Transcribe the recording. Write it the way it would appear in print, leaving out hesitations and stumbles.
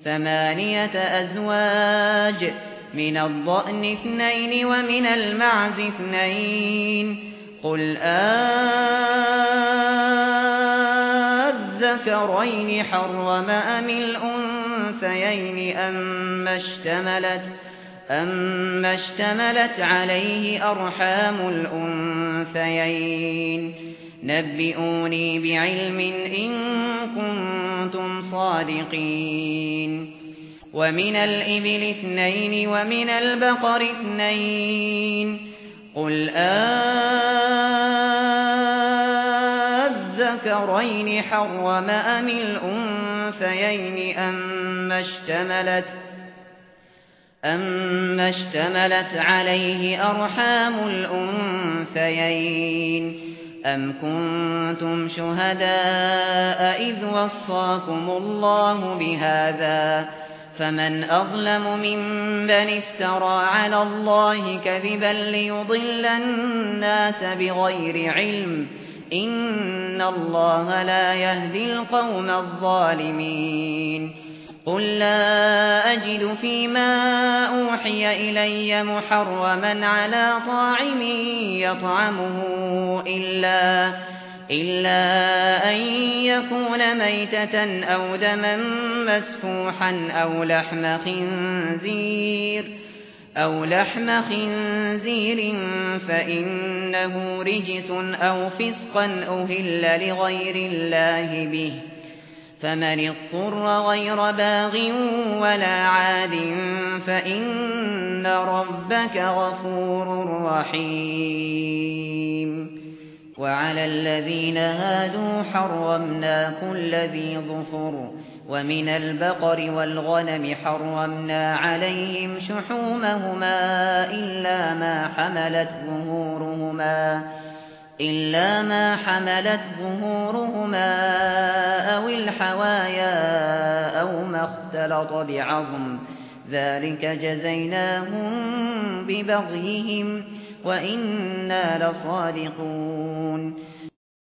ثمانية أزواج من الضأن 2 ومن المعز 2 قل أذكرين حرم أم الأنثيين أما اشتملت عليه أرحام الأنثيين نبئوني بعلم إن كنتم صادقين ومن الإبل 2 ومن البقر 2 قل أذكرين حرم أم الأنثيين أما اشتملت عليه أرحام الأنثيين أم كنتم شهداء إذ وصاكم الله بهذا فمن أظلم ممن افترى على الله كذبا ليضل الناس بغير علم إن الله لا يهدي القوم الظالمين قل لا أجد فيما أوحي إلي محرما على طاعم يطعمه إلا أن يكون ميتة أو دما مسفوحا أو لحم خنزير فإنه رجس أو فسقا أهل لغير الله به فمن اضطر غير باغ ولا عاد فإن ربك غفور رحيم وعلى الذين هادوا حرمنا كل ذي ظفر ومن البقر والغنم حرمنا عليهم شحومهما إلا ما حملت ظهورهما أو الحوايا أو ما اختلط بعظم ذلك جزيناهم ببغيهم وإنا لصادقون